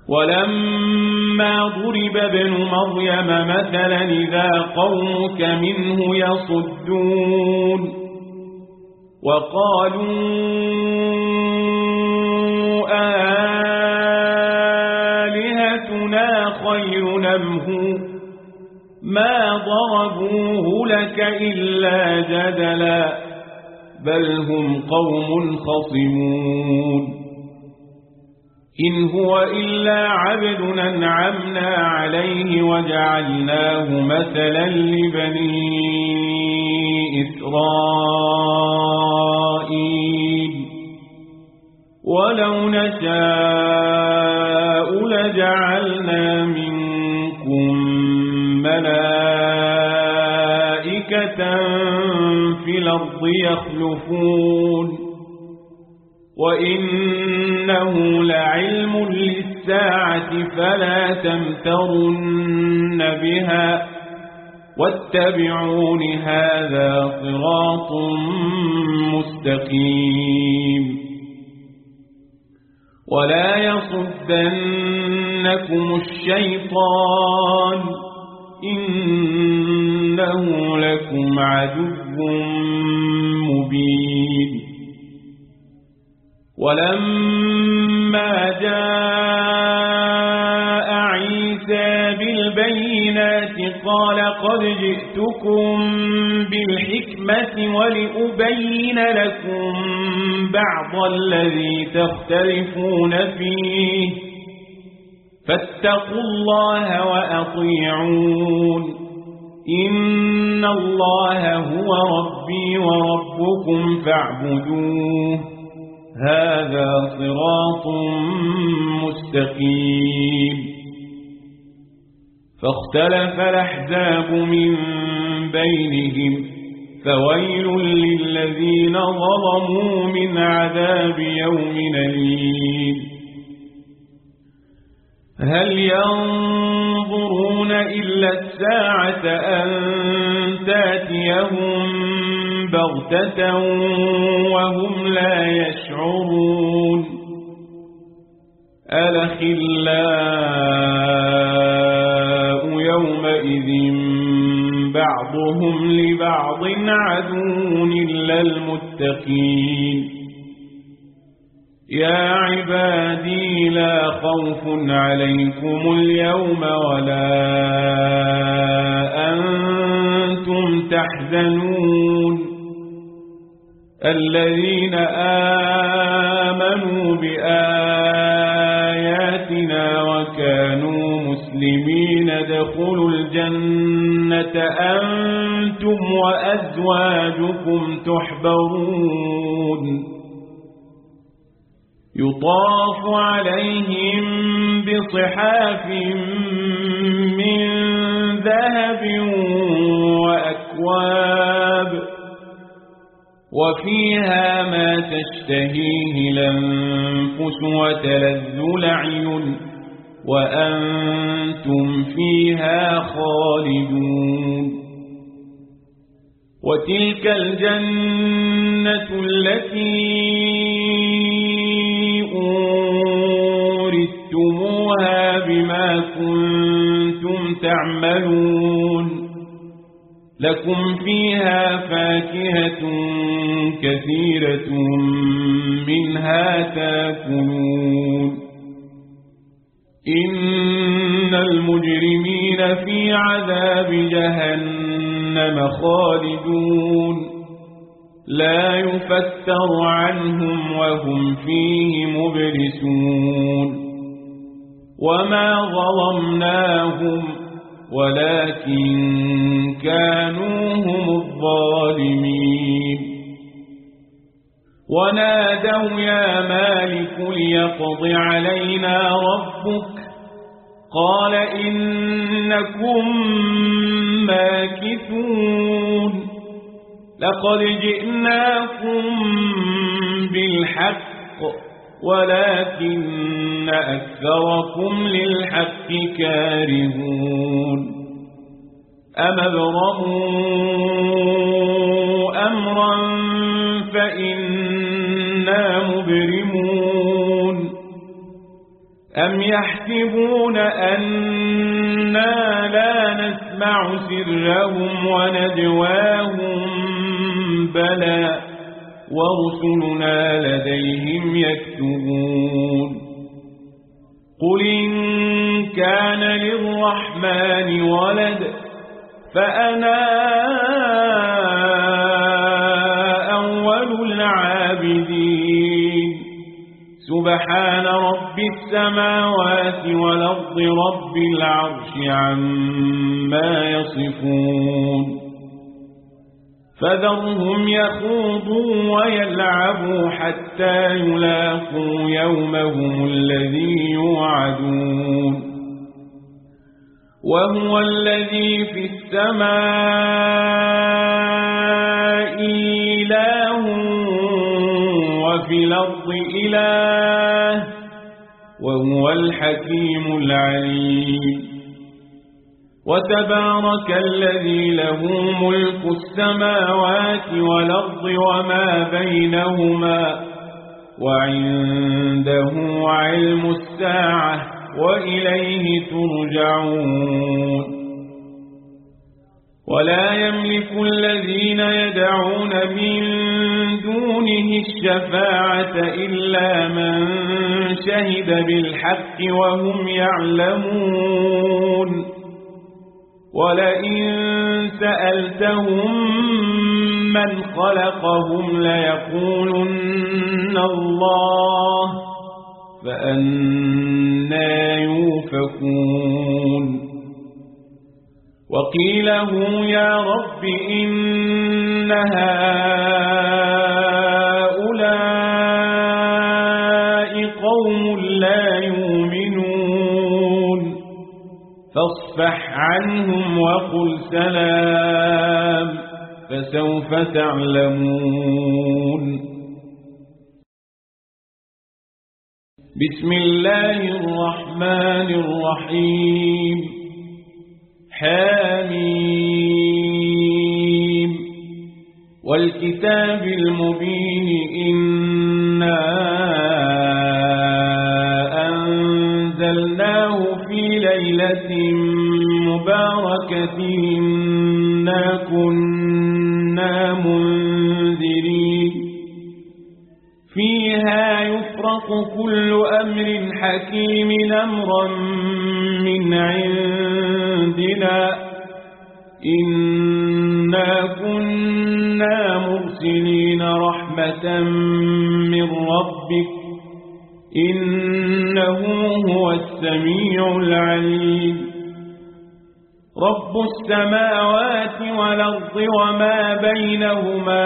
ولما ضرب ابن مريم مثلا إذا قومك منه يصدون وقالوا آلهتنا خير أم هو ما ضربوه لك إلا جدلا بل هم قوم خصمون إن هو إلا عبد أنعمنا عليه وجعلناه مثلا لبني إسرائيل ولو نشاء لجعلنا منكم ملائكة في الأرض يخلفون وإنه لعلم للساعة فلا تمترن بها واتبعون هذا صراط مستقيم ولا يصدنكم الشيطان إنه لكم عدو مبين ولما جاء عيسى بالبينات قال قد جئتكم بالحكمة ولأبين لكم بعض الذي تختلفون فيه فاتقوا الله وأطيعون إن الله هو ربي وربكم فاعبدوه هذا صراط مستقيم فاختلف الأحزاب من بينهم فويل للذين ظلموا من عذاب يوم أليم هل ينظرون إلا الساعة أن تأتيهم بغتة وهم لا يشعرون الأخلاء يومئذ بعضهم لبعض عدو إلا المتقين يا عبادي لا خوف عليكم اليوم ولا أنتم تحزنون الذين آمنوا بآياتنا وكانوا مسلمين ادخلوا الجنة أنتم وأزواجكم تحبرون يطاف عليهم بصحاف من ذهب وأكواب وفيها ما تشتهيه الأنفس وتلذ الأعين وأنتم فيها خالدون وتلك الجنة التي أورثتموها بما كنتم تعملون لكم فيها فاكهة كثيرة منها تاكلون إن المجرمين في عذاب جهنم خالدون لا يفتر عنهم وهم فيه مبلسون وما ظلمناهم ولكن كانوا هم الظالمين ونادوا يا مالك ليقض علينا ربك قال إنكم ماكثون لقد جئناكم بالحق ولكن أكثركم للحق كارهون أم ابرموا أمرا فإنا مبرمون أم يحسبون أنا لا نسمع سرهم ونجواهم بلى ورسلنا لديهم يكتبون قل إن كان للرحمن ولد فأنا أول العابدين سبحان رب السماوات والأرض رب العرش عما يصفون فذرهم يخوضوا ويلعبوا حتى يلاقوا يومهم الذي يوعدون وهو الذي في السماء إله وفي الأرض إله وهو الحكيم العليم وتبارك الذي له ملك السماوات والأرض وما بينهما وعنده علم الساعة وإليه ترجعون ولا يملك الذين يدعون من دونه الشفاعة إلا من شهد بالحق وهم يعلمون ولئن سألتهم من خلقهم ليقولن الله فأنى يوفكون وقيله يا رب إن هؤلاء قوم لا يؤمنون فاصفح عنهم وقل سلام فسوف تعلمون بسم الله الرحمن الرحيم حميم والكتاب المبين إنا أنزلناه في ليلة مباركة إنا كنا منذرين فيها يفرق كل أمر حكيم أمرا من عندنا إنا كنا مرسلين رحمة من ربك إنه هو السميع العليم رب السماوات والأرض وما بينهما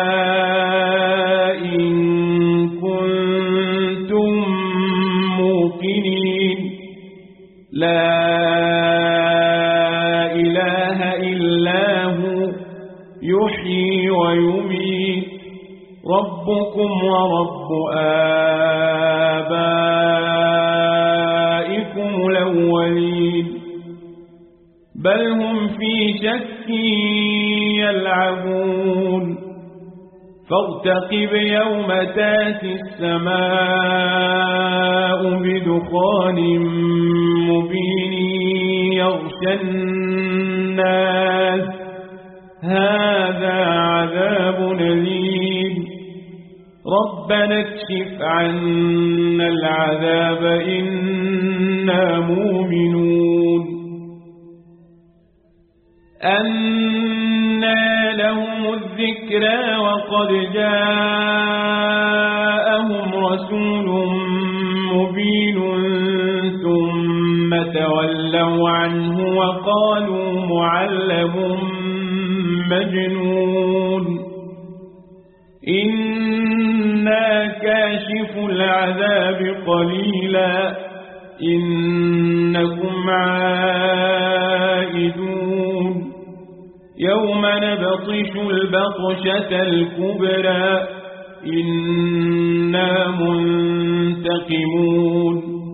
إن كنتم موقنين لا إله إلا هو يحيي ويميت ربكم ورب آبائكم الأولين بل هم في شك يلعبون فارتقب يوم تأتي السماء بدخان مبين يغشى الناس هذا عذاب أليم ربنا اكشف عنا العذاب إنا مؤمنون أنى لهم الذكرى وقد جاءهم رسول مبين ثم تولوا عنه وقالوا معلم مجنون إنا كاشف العذاب قليلا إنكم عائدون يوم نبطش البطشة الكبرى إنا منتقمون